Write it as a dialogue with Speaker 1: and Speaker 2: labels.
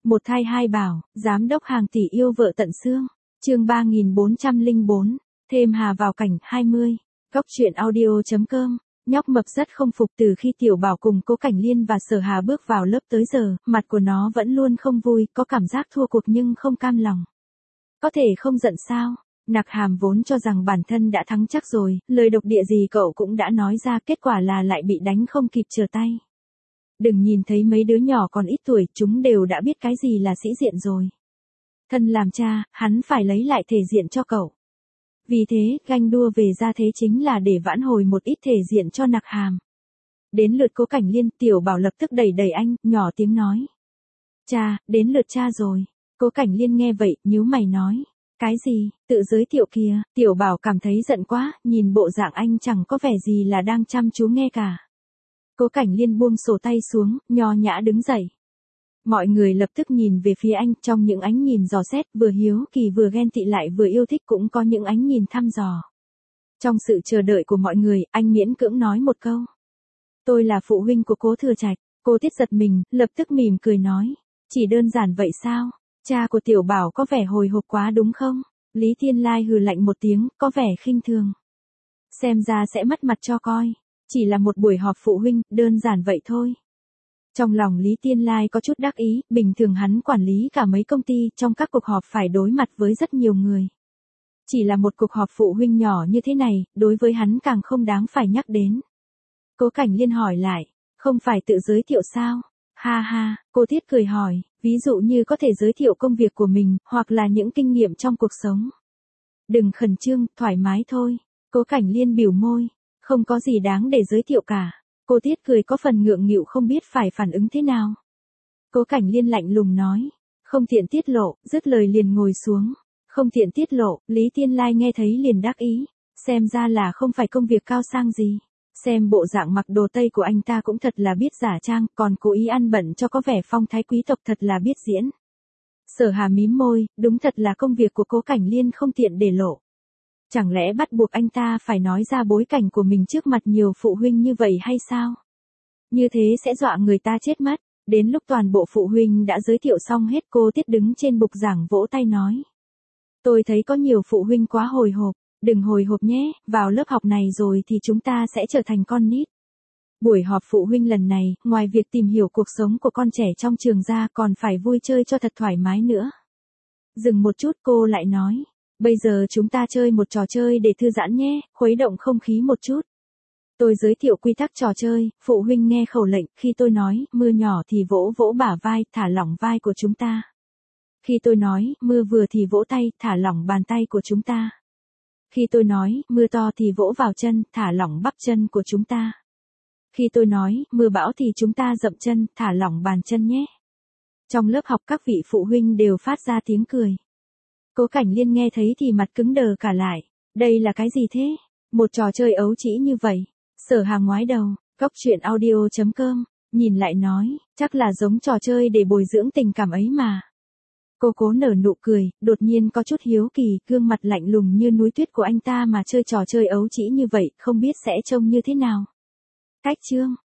Speaker 1: Một thai hai bảo, giám đốc hàng tỷ yêu vợ tận xương. Chương 3404, thêm Hà vào cảnh 20. Góc truyện audio.com. Nhóc mập rất không phục từ khi Tiểu Bảo cùng Cố Cảnh Liên và Sở Hà bước vào lớp tới giờ, mặt của nó vẫn luôn không vui, có cảm giác thua cuộc nhưng không cam lòng. Có thể không giận sao? Nặc Hàm vốn cho rằng bản thân đã thắng chắc rồi, lời độc địa gì cậu cũng đã nói ra, kết quả là lại bị đánh không kịp trở tay. Đừng nhìn thấy mấy đứa nhỏ còn ít tuổi, chúng đều đã biết cái gì là sĩ diện rồi. Thân làm cha, hắn phải lấy lại thể diện cho cậu. Vì thế, ganh đua về gia thế chính là để vãn hồi một ít thể diện cho Nặc Hàm. Đến lượt Cố Cảnh Liên, Tiểu Bảo lập tức đẩy đẩy anh, nhỏ tiếng nói. Cha, đến lượt cha rồi. Cố Cảnh Liên nghe vậy, nhíu mày nói. Cái gì, tự giới thiệu kìa. Tiểu Bảo cảm thấy giận quá, nhìn bộ dạng anh chẳng có vẻ gì là đang chăm chú nghe cả. Cố Cảnh Liên buông sổ tay xuống, nho nhã đứng dậy. Mọi người lập tức nhìn về phía anh, trong những ánh nhìn dò xét, vừa hiếu kỳ vừa ghen tị lại vừa yêu thích, cũng có những ánh nhìn thăm dò. Trong sự chờ đợi của mọi người, anh miễn cưỡng nói một câu. Tôi là phụ huynh của Cố Thừa Trạch. Cô Tiết giật mình, lập tức mỉm cười nói. Chỉ đơn giản vậy sao? Cha của Tiểu Bảo có vẻ hồi hộp quá đúng không? Lý Thiên Lai hừ lạnh một tiếng, có vẻ khinh thường. Xem ra sẽ mất mặt cho coi. Chỉ là một buổi họp phụ huynh, đơn giản vậy thôi. Trong lòng Lý Thiên Lai có chút đắc ý, bình thường hắn quản lý cả mấy công ty, trong các cuộc họp phải đối mặt với rất nhiều người. Chỉ là một cuộc họp phụ huynh nhỏ như thế này, đối với hắn càng không đáng phải nhắc đến. Cố Cảnh Liên hỏi lại, không phải tự giới thiệu sao? Ha ha, cô Thiết cười hỏi, ví dụ như có thể giới thiệu công việc của mình, hoặc là những kinh nghiệm trong cuộc sống. Đừng khẩn trương, thoải mái thôi. Cố Cảnh Liên biểu môi, không có gì đáng để giới thiệu cả. Cô Tiết cười có phần ngượng nghịu không biết phải phản ứng thế nào. Cố Cảnh Liên lạnh lùng nói, không tiện tiết lộ, dứt lời liền ngồi xuống. Không tiện tiết lộ, Lý Thiên Lai nghe thấy liền đắc ý, xem ra là không phải công việc cao sang gì. Xem bộ dạng mặc đồ Tây của anh ta cũng thật là biết giả trang, còn cố ý ăn bận cho có vẻ phong thái quý tộc, thật là biết diễn. Sở Hà mím môi, đúng thật là công việc của Cố Cảnh Liên không tiện để lộ. Chẳng lẽ bắt buộc anh ta phải nói ra bối cảnh của mình trước mặt nhiều phụ huynh như vậy hay sao? Như thế sẽ dọa người ta chết mất. Đến lúc toàn bộ phụ huynh đã giới thiệu xong hết, cô Tiết đứng trên bục giảng vỗ tay nói. Tôi thấy có nhiều phụ huynh quá hồi hộp. Đừng hồi hộp nhé, vào lớp học này rồi thì chúng ta sẽ trở thành con nít. Buổi họp phụ huynh lần này, ngoài việc tìm hiểu cuộc sống của con trẻ trong trường ra, còn phải vui chơi cho thật thoải mái nữa. Dừng một chút, cô lại nói. Bây giờ chúng ta chơi một trò chơi để thư giãn nhé, khuấy động không khí một chút. Tôi giới thiệu quy tắc trò chơi, phụ huynh nghe khẩu lệnh, khi tôi nói, mưa nhỏ thì vỗ vỗ bả vai, thả lỏng vai của chúng ta. Khi tôi nói, mưa vừa thì vỗ tay, thả lỏng bàn tay của chúng ta. Khi tôi nói, mưa to thì vỗ vào chân, thả lỏng bắp chân của chúng ta. Khi tôi nói, mưa bão thì chúng ta dậm chân, thả lỏng bàn chân nhé. Trong lớp học các vị phụ huynh đều phát ra tiếng cười. Cố Cảnh Liên nghe thấy thì mặt cứng đờ cả lại. Đây là cái gì thế? Một trò chơi ấu trĩ như vậy. Sở Hà ngoái đầu, góc truyện audio.com, nhìn lại nói, chắc là giống trò chơi để bồi dưỡng tình cảm ấy mà. Cô cố nở nụ cười, đột nhiên có chút hiếu kỳ, gương mặt lạnh lùng như núi tuyết của anh ta mà chơi trò chơi ấu trĩ như vậy, không biết sẽ trông như thế nào. Cách chương